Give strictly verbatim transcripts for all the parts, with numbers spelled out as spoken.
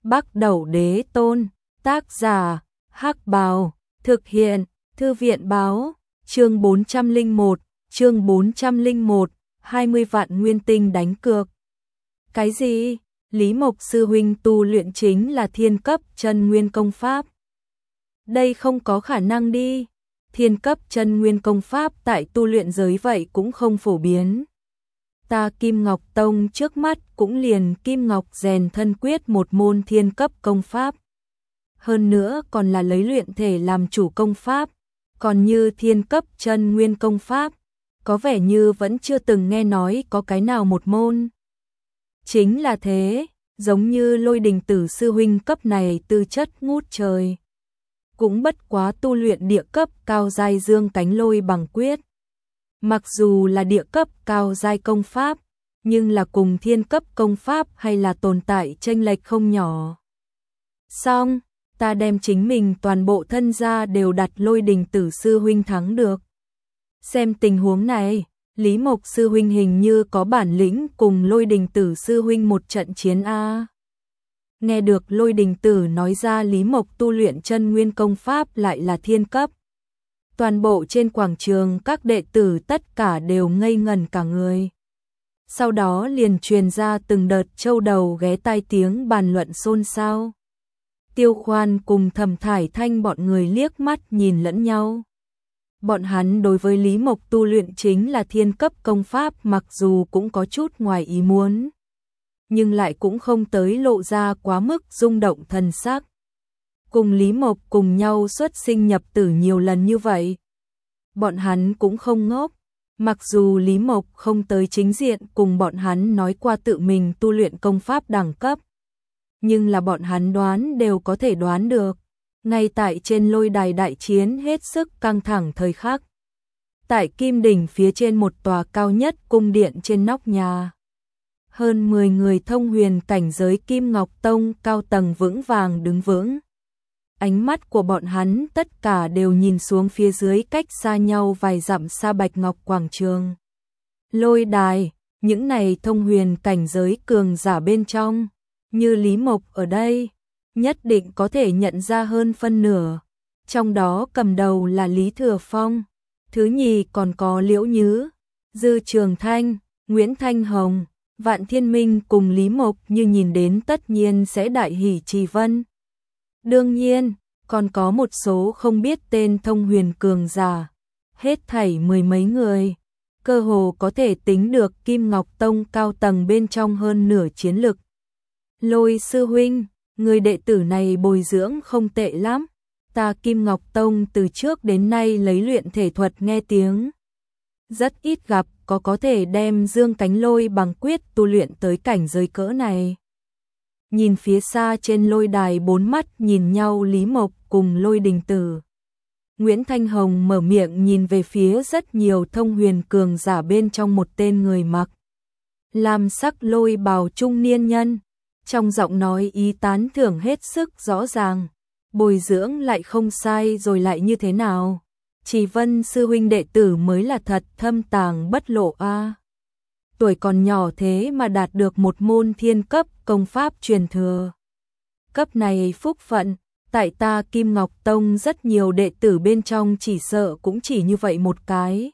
Bắc Đẩu Đế Tôn, tác giả, Hắc Bào, thực hiện, Thư viện báo, chương bốn trăm lẻ một, chương bốn trăm lẻ một, hai mươi vạn nguyên tinh đánh cược. Cái gì? Lý Mộc sư huynh tu luyện chính là thiên cấp chân nguyên công pháp. Đây không có khả năng đi. Thiên cấp chân nguyên công pháp tại tu luyện giới vậy cũng không phổ biến. Ta Kim Ngọc Tông trước mắt cũng liền Kim Ngọc rèn thân quyết một môn thiên cấp công pháp. Hơn nữa còn là lấy luyện thể làm chủ công pháp, còn như thiên cấp chân nguyên công pháp, có vẻ như vẫn chưa từng nghe nói có cái nào một môn. Chính là thế, giống như Lôi Đình Tử sư huynh cấp này tư chất ngút trời. Cũng bất quá tu luyện địa cấp cao giai dương cánh lôi bằng quyết. Mặc dù là địa cấp cao giai công pháp, nhưng là cùng thiên cấp công pháp hay là tồn tại chênh lệch không nhỏ. Xong, ta đem chính mình toàn bộ thân gia đều đặt Lôi Đình Tử sư huynh thắng được. Xem tình huống này, Lý Mộc sư huynh hình như có bản lĩnh cùng Lôi Đình Tử sư huynh một trận chiến a. Nghe được Lôi Đình Tử nói ra Lý Mộc tu luyện chân nguyên công pháp lại là thiên cấp. Toàn bộ trên quảng trường các đệ tử tất cả đều ngây ngẩn cả người. Sau đó liền truyền ra từng đợt châu đầu ghé tai tiếng bàn luận xôn xao. Tiêu Khoan cùng Thẩm Thải Thanh bọn người liếc mắt nhìn lẫn nhau. Bọn hắn đối với Lý Mộc tu luyện chính là thiên cấp công pháp mặc dù cũng có chút ngoài ý muốn, nhưng lại cũng không tới lộ ra quá mức rung động thần sắc. Cùng Lý Mộc cùng nhau xuất sinh nhập tử nhiều lần như vậy, bọn hắn cũng không ngốc. Mặc dù Lý Mộc không tới chính diện cùng bọn hắn nói qua tự mình tu luyện công pháp đẳng cấp, nhưng là bọn hắn đoán đều có thể đoán được. Ngay tại trên lôi đài đại chiến hết sức căng thẳng thời khắc, tại Kim Đỉnh phía trên một tòa cao nhất cung điện trên nóc nhà, hơn mười người thông huyền cảnh giới Kim Ngọc Tông cao tầng vững vàng đứng vững. Ánh mắt của bọn hắn tất cả đều nhìn xuống phía dưới cách xa nhau vài dặm xa Bạch Ngọc quảng trường. Lôi đài, những này thông huyền cảnh giới cường giả bên trong, như Lý Mộc ở đây, nhất định có thể nhận ra hơn phân nửa. Trong đó cầm đầu là Lý Thừa Phong, thứ nhì còn có Liễu Nhứ, Dư Trường Thanh, Nguyễn Thanh Hồng, Vạn Thiên Minh cùng Lý Mộc như nhìn đến tất nhiên sẽ đại hỉ trì vân. Đương nhiên, còn có một số không biết tên thông huyền cường giả, hết thảy mười mấy người, cơ hồ có thể tính được Kim Ngọc Tông cao tầng bên trong hơn nửa chiến lực. Lôi sư huynh, người đệ tử này bồi dưỡng không tệ lắm, ta Kim Ngọc Tông từ trước đến nay lấy luyện thể thuật nghe tiếng. Rất ít gặp có có thể đem dương cánh lôi bằng quyết tu luyện tới cảnh giới cỡ này. Nhìn phía xa trên lôi đài bốn mắt nhìn nhau Lý Mộc cùng Lôi Đình Tử. Nguyễn Thanh Hồng mở miệng nhìn về phía rất nhiều thông huyền cường giả bên trong một tên người mặc lam sắc lôi bào trung niên nhân. Trong giọng nói ý tán thưởng hết sức rõ ràng. Bồi dưỡng lại không sai rồi lại như thế nào? Chỉ Vân sư huynh đệ tử mới là thật thâm tàng bất lộ a. Tuổi còn nhỏ thế mà đạt được một môn thiên cấp công pháp truyền thừa. Cấp này phúc phận, tại ta Kim Ngọc Tông rất nhiều đệ tử bên trong chỉ sợ cũng chỉ như vậy một cái.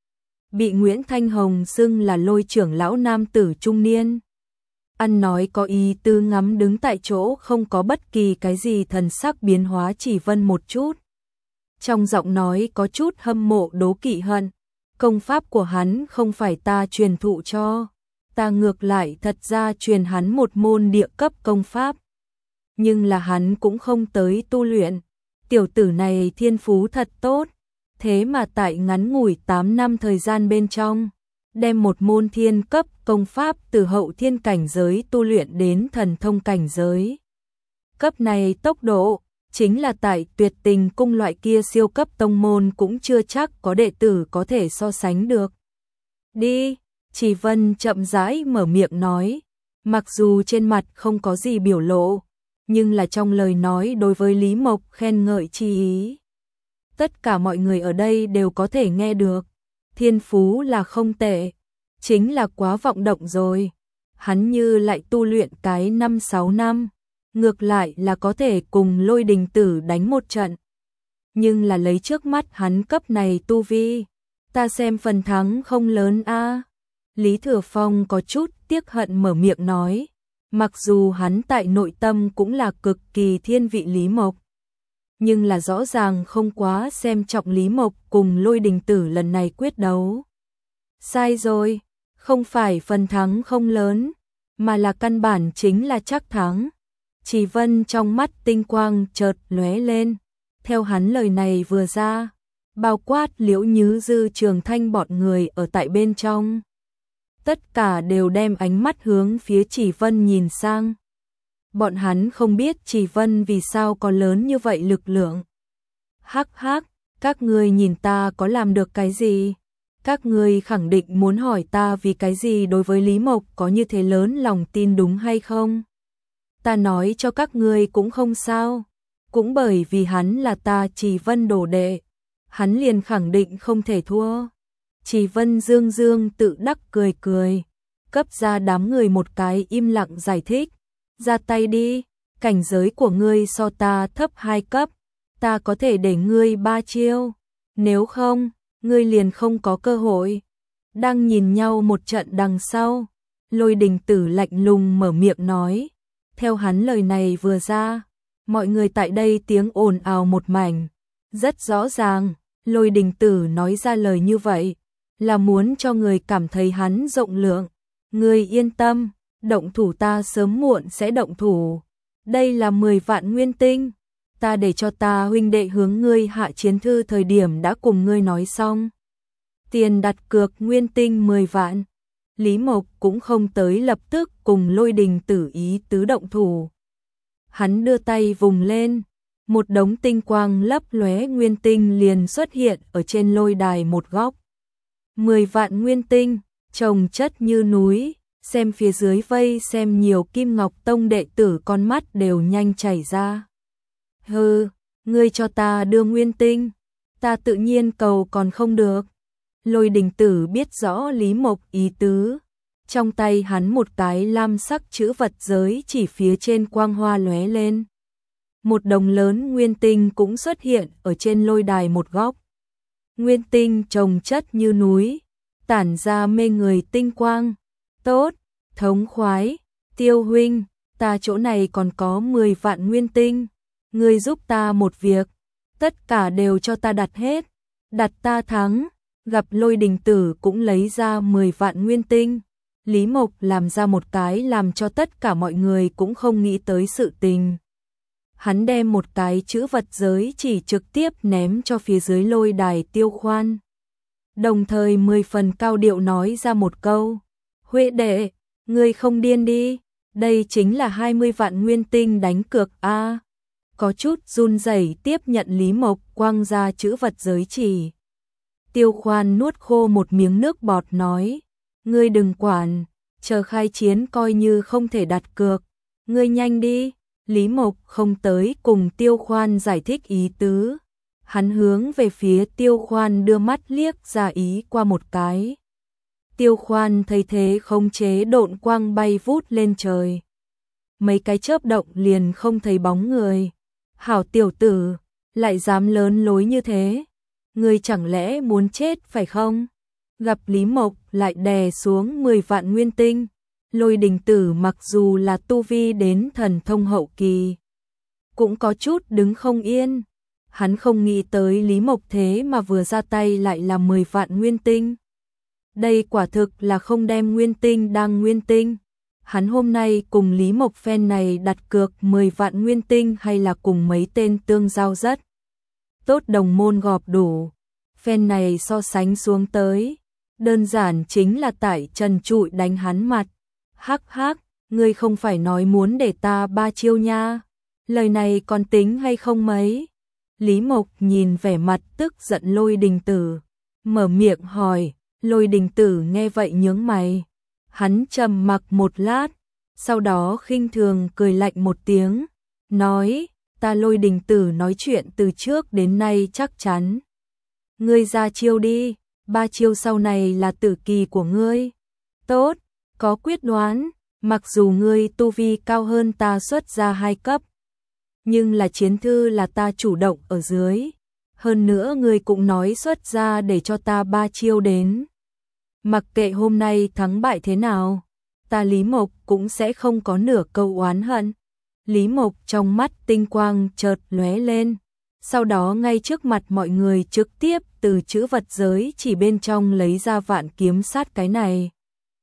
Bị Nguyễn Thanh Hồng xưng là Lôi trưởng lão nam tử trung niên. Ăn nói có ý tư ngắm đứng tại chỗ không có bất kỳ cái gì thần sắc biến hóa Chỉ Vân một chút. Trong giọng nói có chút hâm mộ đố kỵ hận. Công pháp của hắn không phải ta truyền thụ cho, ta ngược lại thật ra truyền hắn một môn địa cấp công pháp. Nhưng là hắn cũng không tới tu luyện, tiểu tử này thiên phú thật tốt, thế mà tại ngắn ngủi tám năm thời gian bên trong, đem một môn thiên cấp công pháp từ hậu thiên cảnh giới tu luyện đến thần thông cảnh giới. Cấp này tốc độ, chính là tại Tuyệt Tình cung loại kia siêu cấp tông môn cũng chưa chắc có đệ tử có thể so sánh được. Đi, Chỉ Vân chậm rãi mở miệng nói, mặc dù trên mặt không có gì biểu lộ, nhưng là trong lời nói đối với Lý Mộc khen ngợi chi ý. Tất cả mọi người ở đây đều có thể nghe được, thiên phú là không tệ, chính là quá vọng động rồi. Hắn như lại tu luyện cái năm sáu năm, ngược lại là có thể cùng Lôi Đình Tử đánh một trận. Nhưng là lấy trước mắt hắn cấp này tu vi, ta xem phần thắng không lớn a. Lý Thừa Phong có chút tiếc hận mở miệng nói, mặc dù hắn tại nội tâm cũng là cực kỳ thiên vị Lý Mộc, nhưng là rõ ràng không quá xem trọng Lý Mộc cùng Lôi Đình Tử lần này quyết đấu. Sai rồi, không phải phần thắng không lớn, mà là căn bản chính là chắc thắng. Chỉ Vân trong mắt tinh quang chợt lóe lên, theo hắn lời này vừa ra, bao quát Liễu Nhứ Dư Trường Thanh bọn người ở tại bên trong. Tất cả đều đem ánh mắt hướng phía Chỉ Vân nhìn sang. Bọn hắn không biết Chỉ Vân vì sao có lớn như vậy lực lượng. Hắc hắc, các ngươi nhìn ta có làm được cái gì? Các ngươi khẳng định muốn hỏi ta vì cái gì đối với Lý Mộc có như thế lớn lòng tin đúng hay không? Ta nói cho các ngươi cũng không sao, cũng bởi vì hắn là ta Chỉ Vân đồ đệ, hắn liền khẳng định không thể thua. Chỉ Vân dương dương tự đắc cười cười, cấp ra đám người một cái im lặng giải thích, ra tay đi, cảnh giới của ngươi so ta thấp hai cấp, ta có thể để ngươi ba chiêu, nếu không, ngươi liền không có cơ hội. Đang nhìn nhau một trận đằng sau, Lôi Đình Tử lạnh lùng mở miệng nói, theo hắn lời này vừa ra, mọi người tại đây tiếng ồn ào một mảnh, rất rõ ràng, Lôi Đình Tử nói ra lời như vậy, là muốn cho người cảm thấy hắn rộng lượng. Ngươi yên tâm, động thủ ta sớm muộn sẽ động thủ. Đây là mười vạn nguyên tinh, ta để cho ta huynh đệ hướng ngươi hạ chiến thư thời điểm đã cùng ngươi nói xong. Tiền đặt cược nguyên tinh mười vạn. Lý Mộc cũng không tới lập tức cùng Lôi Đình Tử ý tứ động thủ. Hắn đưa tay vùng lên, một đống tinh quang lấp lóe nguyên tinh liền xuất hiện ở trên lôi đài một góc. Mười vạn nguyên tinh, chồng chất như núi, xem phía dưới vây xem nhiều Kim Ngọc Tông đệ tử con mắt đều nhanh chảy ra. Hừ, ngươi cho ta đưa nguyên tinh, ta tự nhiên cầu còn không được. Lôi Đình Tử biết rõ Lý Mộc ý tứ, trong tay hắn một cái lam sắc chữ vật giới chỉ phía trên quang hoa lóe lên. Một đồng lớn nguyên tinh cũng xuất hiện ở trên lôi đài một góc. Nguyên tinh chồng chất như núi, tản ra mê người tinh quang. Tốt, thống khoái, Tiêu huynh, ta chỗ này còn có mười vạn nguyên tinh, ngươi giúp ta một việc, tất cả đều cho ta đặt hết, đặt ta thắng. Gặp Lôi Đình Tử cũng lấy ra mười vạn nguyên tinh, Lý Mộc làm ra một cái làm cho tất cả mọi người cũng không nghĩ tới sự tình. Hắn đem một cái chữ vật giới chỉ trực tiếp ném cho phía dưới lôi đài Tiêu Khoan. Đồng thời mười phần cao điệu nói ra một câu, Huệ đệ, ngươi không điên đi, đây chính là hai mươi vạn nguyên tinh đánh cược a. Có chút run rẩy tiếp nhận Lý Mộc quăng ra chữ vật giới chỉ. Tiêu Khoan nuốt khô một miếng nước bọt nói, ngươi đừng quản, chờ khai chiến coi như không thể đặt cược, ngươi nhanh đi. Lý Mộc không tới cùng Tiêu Khoan giải thích ý tứ, hắn hướng về phía Tiêu Khoan đưa mắt liếc ra ý qua một cái. Tiêu Khoan thấy thế không chế độn quang bay vút lên trời. Mấy cái chớp động liền không thấy bóng người. Hảo tiểu tử, lại dám lớn lối như thế. Ngươi chẳng lẽ muốn chết phải không? Gặp Lý Mộc lại đè xuống mười vạn nguyên tinh. Lôi Đình Tử mặc dù là tu vi đến thần thông hậu kỳ, cũng có chút đứng không yên. Hắn không nghĩ tới Lý Mộc thế mà vừa ra tay lại là mười vạn nguyên tinh. Đây quả thực là không đem nguyên tinh đang nguyên tinh. Hắn hôm nay cùng Lý Mộc phen này đặt cược mười vạn nguyên tinh hay là cùng mấy tên tương giao rất tốt đồng môn gọp đủ. Phen này so sánh xuống tới, đơn giản chính là tại trần trụi đánh hắn mặt. Hắc hắc, ngươi không phải nói muốn để ta ba chiêu nha, lời này còn tính hay không mấy? Lý Mộc nhìn vẻ mặt tức giận Lôi Đình Tử, mở miệng hỏi. Lôi Đình Tử nghe vậy nhướng mày, hắn trầm mặc một lát, sau đó khinh thường cười lạnh một tiếng, nói, ta Lôi Đình Tử nói chuyện từ trước đến nay chắc chắn. Ngươi ra chiêu đi, ba chiêu sau này là tử kỳ của ngươi. Tốt, có quyết đoán, Mặc dù ngươi tu vi cao hơn ta xuất ra hai cấp, nhưng là chiến thư là ta chủ động ở dưới. Hơn nữa ngươi cũng nói xuất ra để cho ta ba chiêu đến. Mặc kệ hôm nay thắng bại thế nào, ta Lý Mộc cũng sẽ không có nửa câu oán hận. Lý Mộc trong mắt tinh quang chợt lóe lên, sau đó ngay trước mặt mọi người trực tiếp từ chữ vật giới chỉ bên trong lấy ra vạn kiếm sát cái này.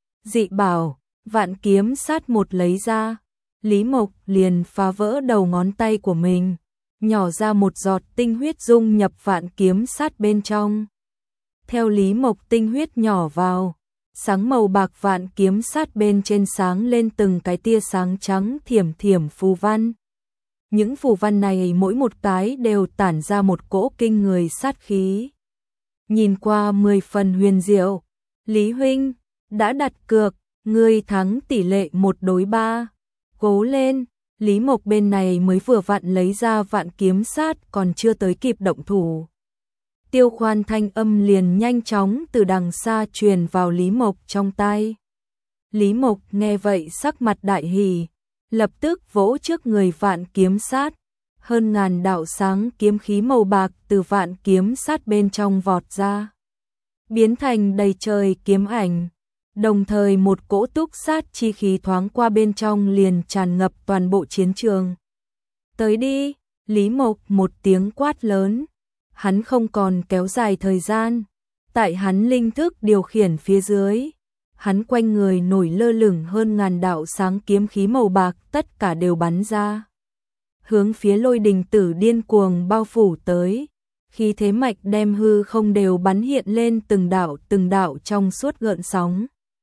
Dị bảo, vạn kiếm sát một lấy ra, Lý Mộc liền phá vỡ đầu ngón tay của mình, nhỏ ra một giọt tinh huyết dung nhập vạn kiếm sát bên trong. Theo Lý Mộc tinh huyết nhỏ vào, sáng màu bạc vạn kiếm sát bên trên sáng lên từng cái tia sáng trắng thiểm thiểm phù văn. Những phù văn này mỗi một cái đều tản ra một cỗ kinh người sát khí. Nhìn qua mười phần huyền diệu. Lý huynh, đã đặt cược, ngươi thắng tỷ lệ một đối ba. Cố lên, Lý Mộc bên này mới vừa vặn lấy ra vạn kiếm sát còn chưa tới kịp động thủ. Tiêu Khoan thanh âm liền nhanh chóng từ đằng xa truyền vào Lý Mộc trong tai. Lý Mộc nghe vậy sắc mặt đại hỉ, lập tức vỗ trước người vạn kiếm sát, hơn ngàn đạo sáng kiếm khí màu bạc từ vạn kiếm sát bên trong vọt ra, biến thành đầy trời kiếm ảnh, đồng thời một cỗ túc sát chi khí thoáng qua bên trong liền tràn ngập toàn bộ chiến trường. Tới đi, Lý Mộc một tiếng quát lớn, hắn không còn kéo dài thời gian, tại hắn linh thức điều khiển phía dưới. Hắn quanh người nổi lơ lửng hơn ngàn đạo sáng kiếm khí màu bạc, tất cả đều bắn ra, hướng phía Lôi Đình Tử điên cuồng bao phủ tới. Khí thế mạch đem hư không đều bắn hiện lên từng đạo từng đạo trong suốt gợn sóng.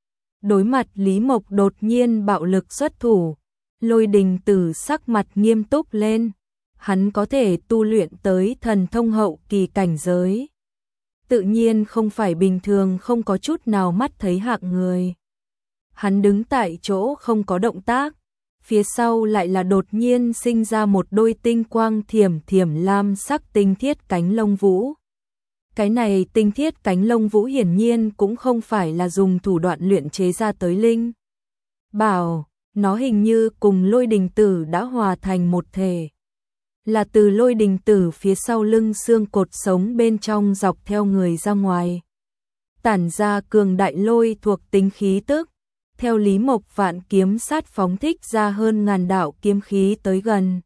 Đối mặt Lý Mộc đột nhiên bạo lực xuất thủ, Lôi Đình Tử sắc mặt nghiêm túc lên. Hắn có thể tu luyện tới thần thông hậu kỳ cảnh giới, tự nhiên không phải bình thường không có chút nào mắt thấy hạng người. Hắn đứng tại chỗ không có động tác, phía sau lại là đột nhiên sinh ra một đôi tinh quang thiểm thiểm lam sắc tinh thiết cánh lông vũ. Cái này tinh thiết cánh lông vũ hiển nhiên cũng không phải là dùng thủ đoạn luyện chế ra tới linh bảo, nó hình như cùng Lôi Đình Tử đã hòa thành một thể. Là từ Lôi Đình Tử phía sau lưng xương cột sống bên trong dọc theo người ra ngoài, tản ra cường đại lôi thuộc tính khí tức. Theo Lý Mộc vạn kiếm sát phóng thích ra hơn ngàn đạo kiếm khí tới gần.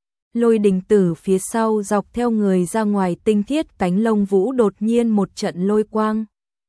Lôi Đình Tử phía sau dọc theo người ra ngoài tinh thiết cánh lông vũ đột nhiên một trận lôi quang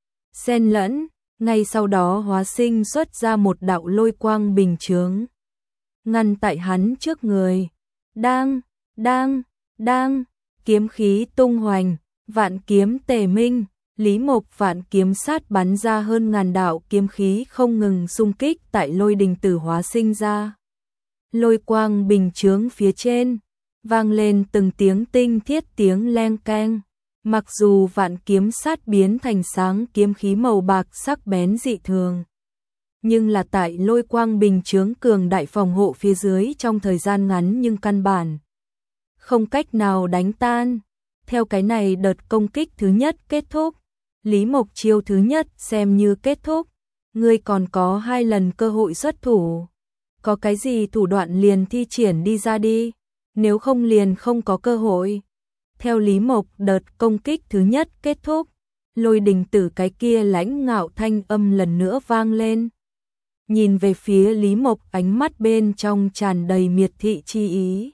xen lẫn, ngay sau đó hóa sinh xuất ra một đạo lôi quang bình chướng, ngăn tại hắn trước người. Đang Đang, đang, kiếm khí tung hoành, vạn kiếm tề minh, Lý Mộc vạn kiếm sát bắn ra hơn ngàn đạo kiếm khí không ngừng xung kích tại Lôi Đình Tử hóa sinh ra. Lôi quang bình chướng phía trên, vang lên từng tiếng tinh thiết tiếng leng keng. Mặc dù vạn kiếm sát biến thành sáng kiếm khí màu bạc sắc bén dị thường, nhưng là tại lôi quang bình chướng cường đại phòng hộ phía dưới trong thời gian ngắn nhưng căn bản không cách nào đánh tan. Theo cái này đợt công kích thứ nhất kết thúc, Lý Mộc chiêu thứ nhất xem như kết thúc, ngươi còn có hai lần cơ hội xuất thủ. Có cái gì thủ đoạn liền thi triển đi ra đi, nếu không liền không có cơ hội. Theo Lý Mộc đợt công kích thứ nhất kết thúc, Lôi Đình Tử cái kia lãnh ngạo thanh âm lần nữa vang lên. Nhìn về phía Lý Mộc ánh mắt bên trong tràn đầy miệt thị chi ý.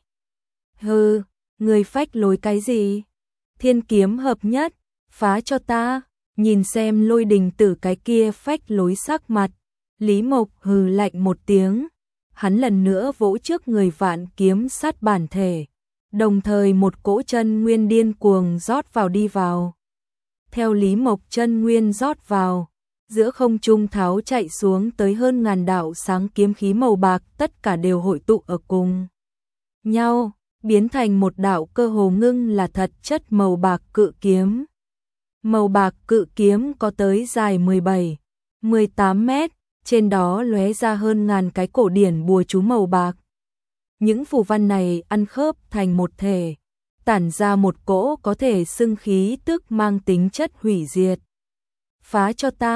Hừ, người phách lối cái gì? Thiên kiếm hợp nhất, phá cho ta. Nhìn xem Lôi Đình Tử cái kia phách lối sắc mặt, Lý Mộc hừ lạnh một tiếng. Hắn lần nữa vỗ trước người vạn kiếm sát bản thể, đồng thời một cỗ chân nguyên điên cuồng rót vào đi vào. Theo Lý Mộc chân nguyên rót vào, giữa không trung tháo chạy xuống tới hơn ngàn đạo sáng kiếm khí màu bạc, tất cả đều hội tụ ở cùng nhau, biến thành một đạo cơ hồ ngưng là thật chất màu bạc cự kiếm. Màu bạc cự kiếm có tới dài mười bảy, mười tám mét, trên đó lóe ra hơn ngàn cái cổ điển bùa chú màu bạc. Những phù văn này ăn khớp thành một thể, tản ra một cỗ có thể xưng khí tức mang tính chất hủy diệt. Phá cho ta,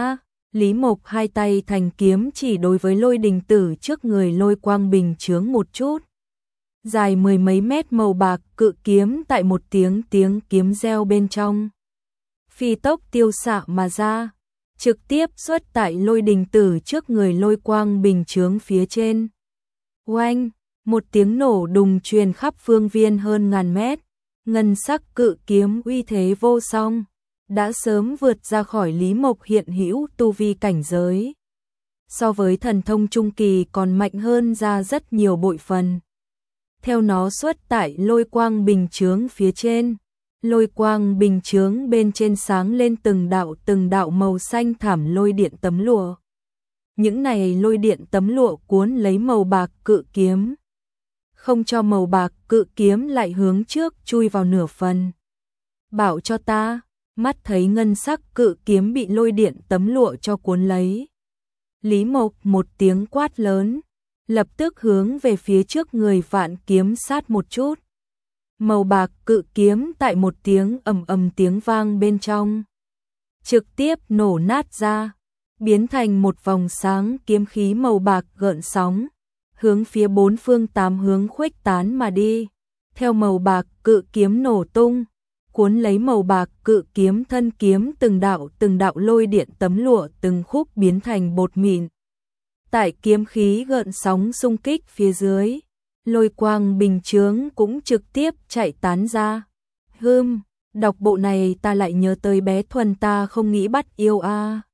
Lý Mộc hai tay thành kiếm chỉ đối với lôi đình tử trước người lôi quang bình chướng một chút. Dài mười mấy mét màu bạc cự kiếm tại một tiếng tiếng kiếm reo bên trong. Phi tốc tiêu xạ mà ra, trực tiếp xuất tại lôi đình tử trước người lôi quang bình chướng phía trên. Oanh, một tiếng nổ đùng truyền khắp phương viên hơn ngàn mét, ngân sắc cự kiếm uy thế vô song, đã sớm vượt ra khỏi Lý Mộc hiện hữu tu vi cảnh giới. So với thần thông trung kỳ còn mạnh hơn ra rất nhiều bội phần. Theo nó xuất tại lôi quang bình chướng phía trên, lôi quang bình chướng bên trên sáng lên từng đạo từng đạo màu xanh thảm lôi điện tấm lụa. Những này lôi điện tấm lụa cuốn lấy màu bạc cự kiếm, không cho màu bạc cự kiếm lại hướng trước chui vào nửa phần. Bảo cho ta, mắt thấy ngân sắc cự kiếm bị lôi điện tấm lụa cho cuốn lấy. Lý Mộc một tiếng quát lớn, lập tức hướng về phía trước người vạn kiếm sát một chút. Màu bạc cự kiếm tại một tiếng ầm ầm tiếng vang bên trong, trực tiếp nổ nát ra, biến thành một vòng sáng kiếm khí màu bạc gợn sóng, hướng phía bốn phương tám hướng khuếch tán mà đi. Theo màu bạc cự kiếm nổ tung, cuốn lấy màu bạc cự kiếm thân kiếm từng đạo từng đạo lôi điện tấm lụa từng khúc biến thành bột mịn. Tại kiếm khí gợn sóng xung kích phía dưới, lôi quang bình chướng cũng trực tiếp chạy tán ra. Hừm, đọc bộ này ta lại nhớ tới bé Thuần ta không nghĩ bắt yêu a. À.